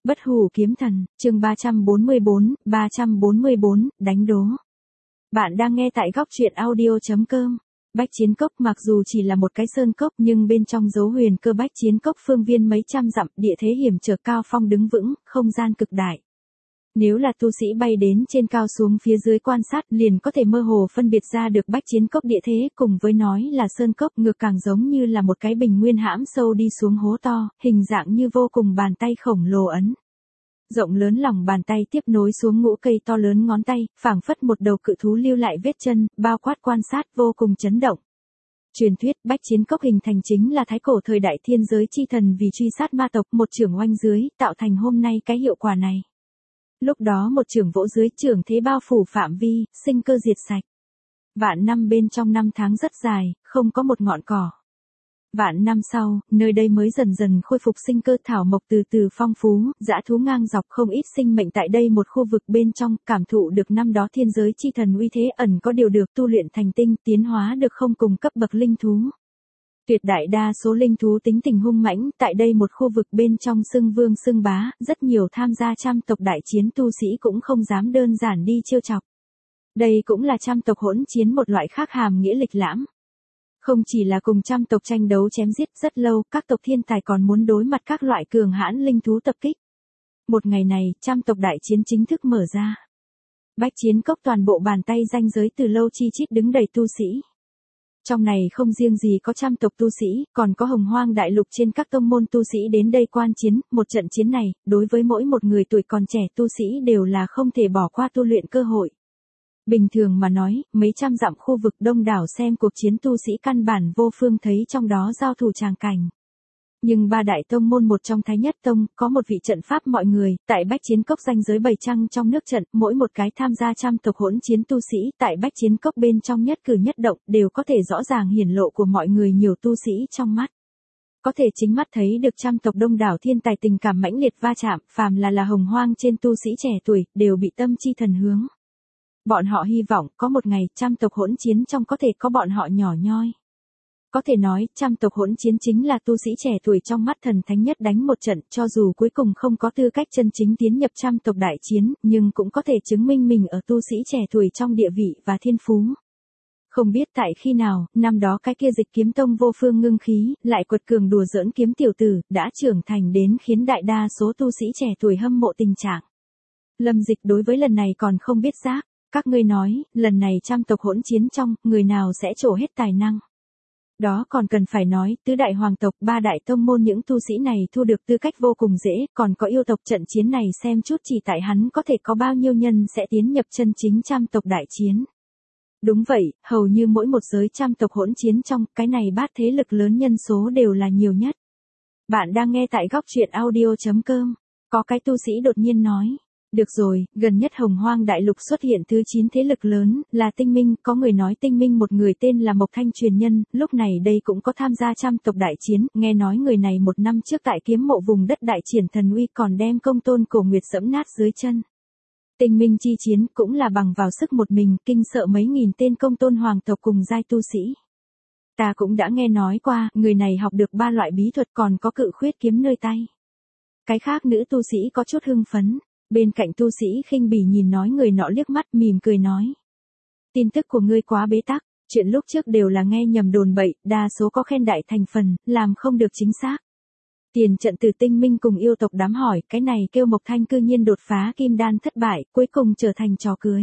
Bất hủ kiếm thần, chương 344, đánh đố. Bạn đang nghe tại góc truyện audio.com. Bách Chiến Cốc mặc dù chỉ là một cái sơn cốc nhưng bên trong dấu huyền cơ Bách Chiến Cốc phương viên mấy trăm dặm, địa thế hiểm trở, cao phong đứng vững, không gian cực đại. Nếu là tu sĩ bay đến trên cao xuống phía dưới quan sát liền có thể mơ hồ phân biệt ra được Bách Chiến Cốc địa thế, cùng với nói là sơn cốc ngược càng giống như là một cái bình nguyên hãm sâu đi xuống hố to, hình dạng như vô cùng bàn tay khổng lồ ấn. Rộng lớn lòng bàn tay tiếp nối xuống ngũ cây to lớn ngón tay, phảng phất một đầu cự thú lưu lại vết chân, bao quát quan sát vô cùng chấn động. Truyền thuyết Bách Chiến Cốc hình thành chính là thái cổ thời đại thiên giới chi thần vì truy sát ma tộc một chưởng oanh dưới, tạo thành hôm nay cái hiệu quả này. Lúc đó một chưởng vỗ dưới, chưởng thế bao phủ phạm vi, sinh cơ diệt sạch. Vạn năm bên trong năm tháng rất dài, không có một ngọn cỏ. Vạn năm sau, nơi đây mới dần dần khôi phục sinh cơ, thảo mộc từ từ phong phú, dã thú ngang dọc, không ít sinh mệnh tại đây một khu vực bên trong, cảm thụ được năm đó thiên giới chi thần uy thế, ẩn có điều được tu luyện thành tinh, tiến hóa được không cùng cấp bậc linh thú. Tuyệt đại đa số linh thú tính tình hung mãnh, tại đây một khu vực bên trong xưng vương xưng bá, rất nhiều tham gia trăm tộc đại chiến tu sĩ cũng không dám đơn giản đi trêu chọc. Đây cũng là trăm tộc hỗn chiến một loại khác hàm nghĩa lịch lãm. Không chỉ là cùng trăm tộc tranh đấu chém giết, rất lâu, các tộc thiên tài còn muốn đối mặt các loại cường hãn linh thú tập kích. Một ngày này, trăm tộc đại chiến chính thức mở ra. Bách Chiến Cốc toàn bộ bàn tay ranh giới từ lâu chi chít đứng đầy tu sĩ. Trong này không riêng gì có trăm tộc tu sĩ, còn có hồng hoang đại lục trên các tông môn tu sĩ đến đây quan chiến. Một trận chiến này, đối với mỗi một người tuổi còn trẻ tu sĩ đều là không thể bỏ qua tu luyện cơ hội. Bình thường mà nói, mấy trăm dặm khu vực đông đảo xem cuộc chiến tu sĩ căn bản vô phương thấy trong đó giao thủ tràng cảnh. Nhưng ba đại tông môn một trong Thái Nhất Tông, có một vị trận pháp mọi người, tại Bách Chiến Cốc ranh giới bày trăng trong nước trận, mỗi một cái tham gia trăm tộc hỗn chiến tu sĩ, tại Bách Chiến Cốc bên trong nhất cử nhất động, đều có thể rõ ràng hiển lộ của mọi người nhiều tu sĩ trong mắt. Có thể chính mắt thấy được trăm tộc đông đảo thiên tài tình cảm mãnh liệt va chạm, phàm là hồng hoang trên tu sĩ trẻ tuổi, đều bị tâm chi thần hướng. Bọn họ hy vọng, có một ngày, trăm tộc hỗn chiến trong có thể có bọn họ nhỏ nhoi. Có thể nói, trăm tộc hỗn chiến chính là tu sĩ trẻ tuổi trong mắt thần thánh nhất đánh một trận, cho dù cuối cùng không có tư cách chân chính tiến nhập trăm tộc đại chiến, nhưng cũng có thể chứng minh mình ở tu sĩ trẻ tuổi trong địa vị và thiên phú. Không biết tại khi nào, năm đó cái kia Dịch Kiếm Tông vô phương ngưng khí, lại quật cường đùa giỡn kiếm tiểu tử, đã trưởng thành đến khiến đại đa số tu sĩ trẻ tuổi hâm mộ tình trạng. Lâm Dịch đối với lần này còn không biết giác. Các ngươi nói, lần này trăm tộc hỗn chiến trong, người nào sẽ trổ hết tài năng. Đó còn cần phải nói, tứ đại hoàng tộc, ba đại tông môn những tu sĩ này thu được tư cách vô cùng dễ, còn có yêu tộc trận chiến này xem chút chỉ tại hắn có thể có bao nhiêu nhân sẽ tiến nhập chân chính trăm tộc đại chiến. Đúng vậy, hầu như mỗi một giới trăm tộc hỗn chiến trong, cái này bát thế lực lớn nhân số đều là nhiều nhất. Bạn đang nghe tại góc truyện audio.com, có cái tu sĩ đột nhiên nói. Được rồi, gần nhất hồng hoang đại lục xuất hiện thứ 9 thế lực lớn, là Tinh Minh, có người nói Tinh Minh một người tên là Mộc Thanh truyền nhân, lúc này đây cũng có tham gia trăm tộc đại chiến, nghe nói người này một năm trước tại kiếm mộ vùng đất đại triển thần uy còn đem công tôn cổ nguyệt dẫm nát dưới chân. Tinh Minh chi chiến cũng là bằng vào sức một mình, kinh sợ mấy nghìn tên công tôn hoàng tộc cùng giai tu sĩ. Ta cũng đã nghe nói qua, người này học được 3 loại bí thuật còn có cự khuyết kiếm nơi tay. Cái khác nữ tu sĩ có chút hưng phấn. Bên cạnh tu sĩ khinh bỉ nhìn nói người nọ liếc mắt mỉm cười nói. Tin tức của ngươi quá bế tắc, chuyện lúc trước đều là nghe nhầm đồn bậy, đa số có khen đại thành phần, làm không được chính xác. Tiền trận từ Tinh Minh cùng yêu tộc đám hỏi, cái này kêu Mộc Thanh cư nhiên đột phá kim đan thất bại, cuối cùng trở thành trò cười.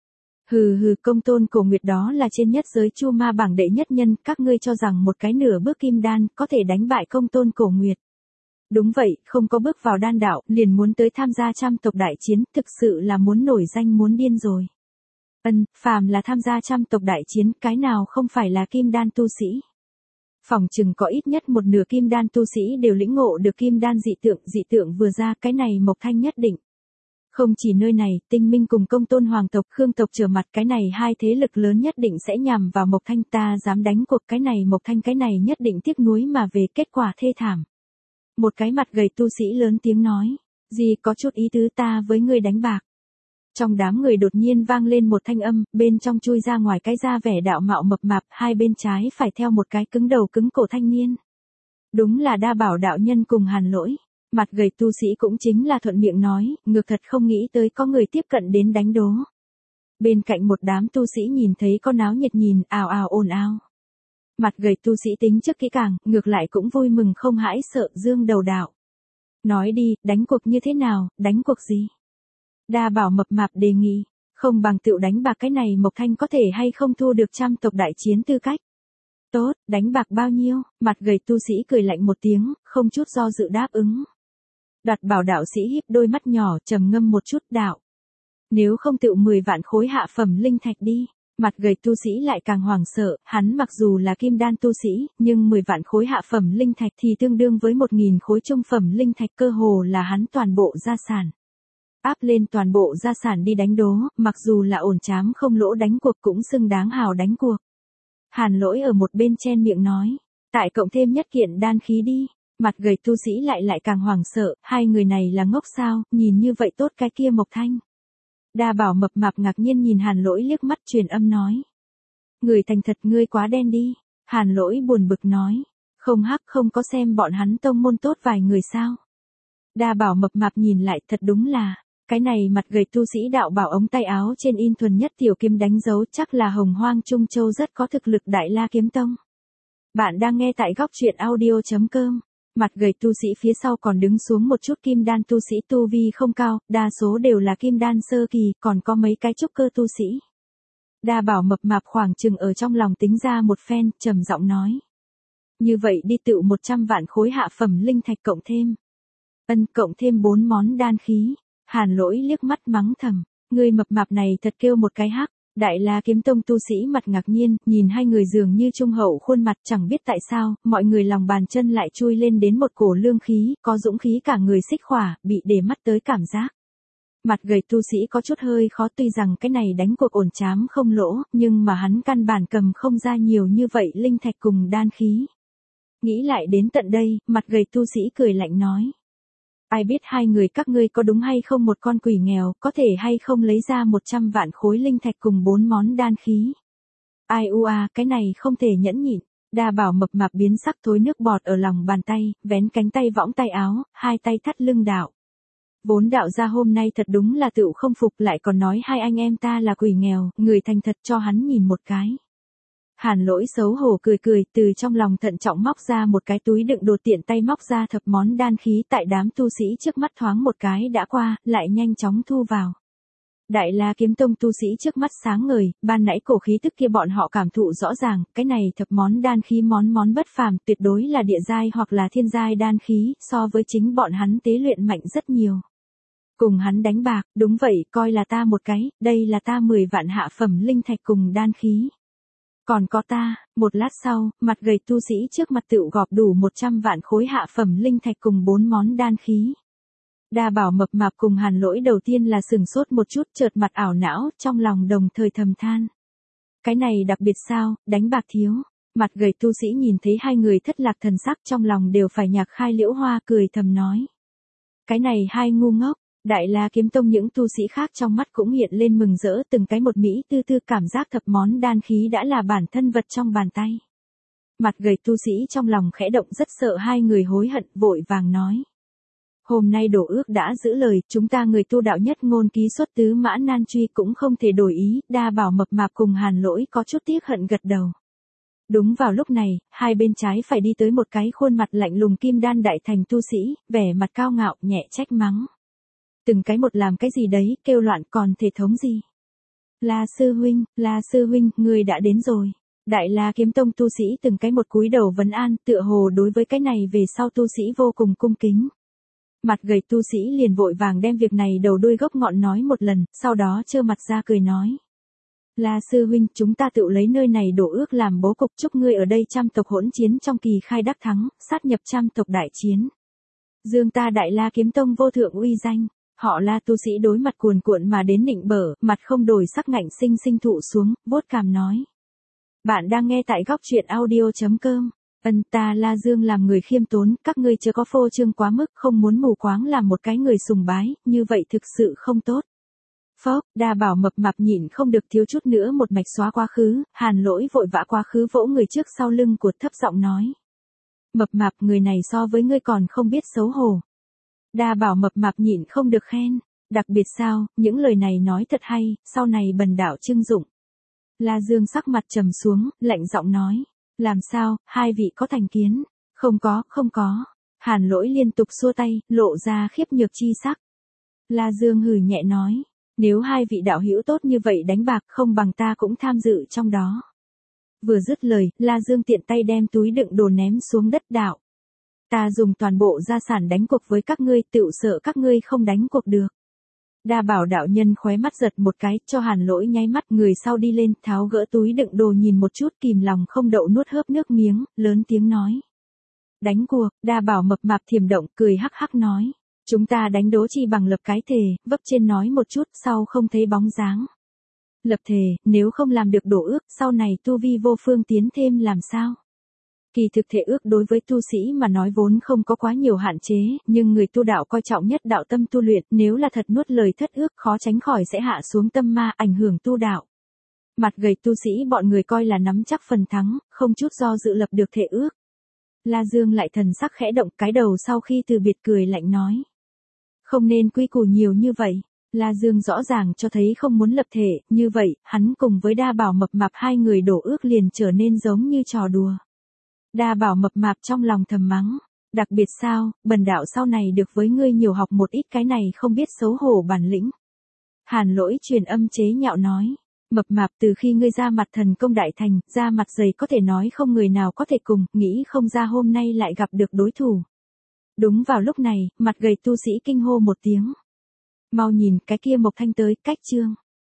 Hừ, công tôn cổ nguyệt đó là trên nhất giới chu ma bảng đệ nhất nhân, các ngươi cho rằng một cái nửa bước kim đan, có thể đánh bại công tôn cổ nguyệt. Đúng vậy, không có bước vào đan đạo, liền muốn tới tham gia trăm tộc đại chiến, thực sự là muốn nổi danh muốn điên rồi. Phàm là tham gia trăm tộc đại chiến, cái nào không phải là kim đan tu sĩ. Phỏng chừng có ít nhất một nửa kim đan tu sĩ đều lĩnh ngộ được kim đan dị tượng vừa ra, cái này Mộc Thanh nhất định. Không chỉ nơi này, Tinh Minh cùng công tôn hoàng tộc, Khương tộc trở mặt, cái này hai thế lực lớn nhất định sẽ nhằm vào Mộc Thanh, ta dám đánh cuộc cái này Mộc Thanh cái này nhất định tiếc nuối mà về, kết quả thê thảm. Một cái mặt gầy tu sĩ lớn tiếng nói, gì có chút ý tứ, ta với ngươi đánh bạc. Trong đám người đột nhiên vang lên một thanh âm, bên trong chui ra ngoài cái da vẻ đạo mạo mập mạp, hai bên trái phải theo một cái cứng đầu cứng cổ thanh niên. Đúng là Đa Bảo đạo nhân cùng Hàn Lỗi. Mặt gầy tu sĩ cũng chính là thuận miệng nói, ngược thật không nghĩ tới có người tiếp cận đến đánh đố. Bên cạnh một đám tu sĩ nhìn thấy có náo nhiệt nhìn, ào ào ồn ào. Mặt gầy tu sĩ tính trước kỹ càng, ngược lại cũng vui mừng không hãi sợ, dương đầu đạo. Nói đi, đánh cuộc như thế nào, đánh cuộc gì? Đa Bảo mập mạp đề nghị, không bằng tựu đánh bạc cái này Mộc Thanh có thể hay không thu được trăm tộc đại chiến tư cách. Tốt, đánh bạc bao nhiêu? Mặt gầy tu sĩ cười lạnh một tiếng, không chút do dự đáp ứng. Đoạt Bảo đạo sĩ híp đôi mắt nhỏ, trầm ngâm một chút đạo. Nếu không tựu 10 vạn khối hạ phẩm linh thạch đi. Mặt gầy tu sĩ lại càng hoảng sợ, hắn mặc dù là kim đan tu sĩ, nhưng 10 vạn khối hạ phẩm linh thạch thì tương đương với 1.000 khối trung phẩm linh thạch, cơ hồ là hắn toàn bộ gia sản. Áp lên toàn bộ gia sản đi đánh đố, mặc dù là ổn chám không lỗ đánh cuộc cũng xứng đáng hào đánh cuộc. Hàn Lỗi ở một bên chen miệng nói, tại cộng thêm nhất kiện đan khí đi. Mặt gầy tu sĩ lại càng hoảng sợ, hai người này là ngốc sao, nhìn như vậy tốt cái kia Mộc Thanh. Đa Bảo mập mạp ngạc nhiên nhìn Hàn Lỗi liếc mắt truyền âm nói. Người thành thật ngươi quá đen đi. Hàn Lỗi buồn bực nói. Không có xem bọn hắn tông môn tốt vài người sao. Đa Bảo mập mạp nhìn lại thật đúng là. Cái này mặt gầy tu sĩ đạo bảo ống tay áo trên in thuần nhất tiểu kiếm đánh dấu chắc là Hồng Hoang Trung Châu rất có thực lực Đại La Kiếm Tông. Bạn đang nghe tại góc truyện audio.com. Mặt gầy tu sĩ phía sau còn đứng xuống một chút kim đan tu sĩ tu vi không cao, đa số đều là kim đan sơ kỳ, còn có mấy cái trúc cơ tu sĩ. Đa Bảo mập mạp khoảng chừng ở trong lòng tính ra một phen, trầm giọng nói. Như vậy đi tựu 100 vạn khối hạ phẩm linh thạch cộng thêm. Cộng thêm 4 món đan khí. Hàn Lỗi liếc mắt mắng thầm, người mập mạp này thật kêu một cái hắc. Đại La Kiếm Tông tu sĩ mặt ngạc nhiên, nhìn hai người dường như trung hậu khuôn mặt, chẳng biết tại sao, mọi người lòng bàn chân lại chui lên đến một cổ lương khí, có dũng khí cả người xích khỏa, bị để mắt tới cảm giác. Mặt gầy tu sĩ có chút hơi khó, tuy rằng cái này đánh cuộc ổn chám không lỗ, nhưng mà hắn căn bản cầm không ra nhiều như vậy linh thạch cùng đan khí. Nghĩ lại đến tận đây, mặt gầy tu sĩ cười lạnh nói. Ai biết hai người các ngươi có đúng hay không một con quỷ nghèo, có thể hay không lấy ra 100 vạn khối linh thạch cùng 4 món đan khí. Ai cái này không thể nhẫn nhịn. Đa Bảo mập mạp biến sắc thối nước bọt ở lòng bàn tay, vén cánh tay võng tay áo, hai tay thắt lưng đạo. Vốn đạo gia hôm nay thật đúng là tựu không phục, lại còn nói hai anh em ta là quỷ nghèo, người thành thật cho hắn nhìn một cái. Hàn Lỗi xấu hổ cười, từ trong lòng thận trọng móc ra một cái túi đựng đồ, tiện tay móc ra thập món đan khí, tại đám tu sĩ trước mắt thoáng một cái đã qua, lại nhanh chóng thu vào. Đại La Kiếm Tông tu sĩ trước mắt sáng ngời, ban nãy cổ khí tức kia bọn họ cảm thụ rõ ràng, cái này thập món đan khí món bất phàm, tuyệt đối là địa giai hoặc là thiên giai đan khí, so với chính bọn hắn tế luyện mạnh rất nhiều. Cùng hắn đánh bạc, đúng vậy, coi là ta một cái, đây là ta 10 vạn hạ phẩm linh thạch cùng đan khí. Còn có ta, một lát sau, mặt gầy tu sĩ trước mặt tựu gọp đủ 100 vạn khối hạ phẩm linh thạch cùng 4 món đan khí. Đa Bảo mập mạp cùng Hàn Lỗi đầu tiên là sừng sốt một chút, chợt mặt ảo não, trong lòng đồng thời thầm than. Cái này đặc biệt sao, đánh bạc thiếu. Mặt gầy tu sĩ nhìn thấy hai người thất lạc thần sắc, trong lòng đều phải nhạc khai liễu hoa, cười thầm nói. Cái này hai ngu ngốc. Đại La Kiếm Tông những tu sĩ khác trong mắt cũng hiện lên mừng rỡ, từng cái một mỹ tư cảm giác thập món đan khí đã là bản thân vật trong bàn tay. Mặt gầy tu sĩ trong lòng khẽ động, rất sợ hai người hối hận, vội vàng nói. Hôm nay đổ ước đã giữ lời, chúng ta người tu đạo nhất ngôn ký xuất tứ mã nan truy cũng không thể đổi ý. Đa Bảo mập mạp cùng Hàn Lỗi có chút tiếc hận gật đầu. Đúng vào lúc này, hai bên trái phải đi tới một cái khuôn mặt lạnh lùng kim đan đại thành tu sĩ, vẻ mặt cao ngạo, nhẹ trách mắng. Từng cái một làm cái gì đấy, kêu loạn còn thể thống gì. La sư huynh, người đã đến rồi. Đại La Kiếm Tông tu sĩ từng cái một cúi đầu vấn an, tựa hồ đối với cái này về sau tu sĩ vô cùng cung kính. Mặt gầy tu sĩ liền vội vàng đem việc này đầu đuôi gốc ngọn nói một lần, sau đó trơ mặt ra cười nói. La sư huynh, chúng ta tự lấy nơi này đổ ước làm bố cục, chúc ngươi ở đây trăm tộc hỗn chiến trong kỳ khai đắc thắng, sát nhập trăm tộc đại chiến. Dương ta Đại La Kiếm Tông vô thượng uy danh. Họ La tu sĩ đối mặt cuồn cuộn mà đến nịnh bở, mặt không đổi sắc ngạnh sinh thụ xuống, vuốt cằm nói. Bạn đang nghe tại góc truyện audio.com. Ta La Dương làm người khiêm tốn, các ngươi chưa có phô trương quá mức, không muốn mù quáng làm một cái người sùng bái, như vậy thực sự không tốt. Phốc, Đa Bảo mập mạp nhịn không được thiếu chút nữa một mạch xóa quá khứ, Hàn Lỗi vội vã quá khứ vỗ người trước sau lưng của thấp giọng nói. Mập mạp, người này so với ngươi còn không biết xấu hổ. Đa Bảo mập mạp nhịn không được khen. Đặc biệt sao, những lời này nói thật hay, sau này bần đạo trưng dụng. La Dương sắc mặt trầm xuống, lạnh giọng nói. Làm sao, hai vị có thành kiến? Không có. Hàn Lỗi liên tục xua tay, lộ ra khiếp nhược chi sắc. La Dương hừ nhẹ nói. Nếu hai vị đạo hữu tốt như vậy đánh bạc không bằng ta cũng tham dự trong đó. Vừa dứt lời, La Dương tiện tay đem túi đựng đồ ném xuống đất đạo. Ta dùng toàn bộ gia sản đánh cuộc với các ngươi, tựu sợ các ngươi không đánh cuộc được. Đa Bảo đạo nhân khóe mắt giật một cái, cho Hàn Lỗi nháy mắt, người sau đi lên, tháo gỡ túi đựng đồ nhìn một chút, kìm lòng không đậu nuốt hớp nước miếng, lớn tiếng nói. Đánh cuộc. Đa Bảo mập mạp thiềm động, cười hắc hắc nói. Chúng ta đánh đố chi bằng lập cái thề, vấp trên nói một chút, sau không thấy bóng dáng. Lập thề, nếu không làm được đổ ước, sau này tu vi vô phương tiến thêm làm sao? Kỳ thực thể ước đối với tu sĩ mà nói vốn không có quá nhiều hạn chế, nhưng người tu đạo coi trọng nhất đạo tâm tu luyện, nếu là thật nuốt lời thất ước khó tránh khỏi sẽ hạ xuống tâm ma, ảnh hưởng tu đạo. Mặt gầy tu sĩ bọn người coi là nắm chắc phần thắng, không chút do dự lập được thể ước. La Dương lại thần sắc khẽ động, cái đầu sau khi từ biệt cười lạnh nói. Không nên quy củ nhiều như vậy. La Dương rõ ràng cho thấy không muốn lập thể, như vậy, hắn cùng với Đa Bảo mập mạp hai người đổ ước liền trở nên giống như trò đùa. Đa Bảo mập mạp trong lòng thầm mắng. Đặc biệt sao, bần đạo sau này được với ngươi nhiều học một ít cái này không biết xấu hổ bản lĩnh. Hàn Lỗi truyền âm chế nhạo nói. Mập mạp, từ khi ngươi ra mặt thần công đại thành, ra mặt dày có thể nói không người nào có thể cùng, nghĩ không ra hôm nay lại gặp được đối thủ. Đúng vào lúc này, mặt gầy tu sĩ kinh hô một tiếng. Mau nhìn, cái kia Mộc Thanh tới, cách chương.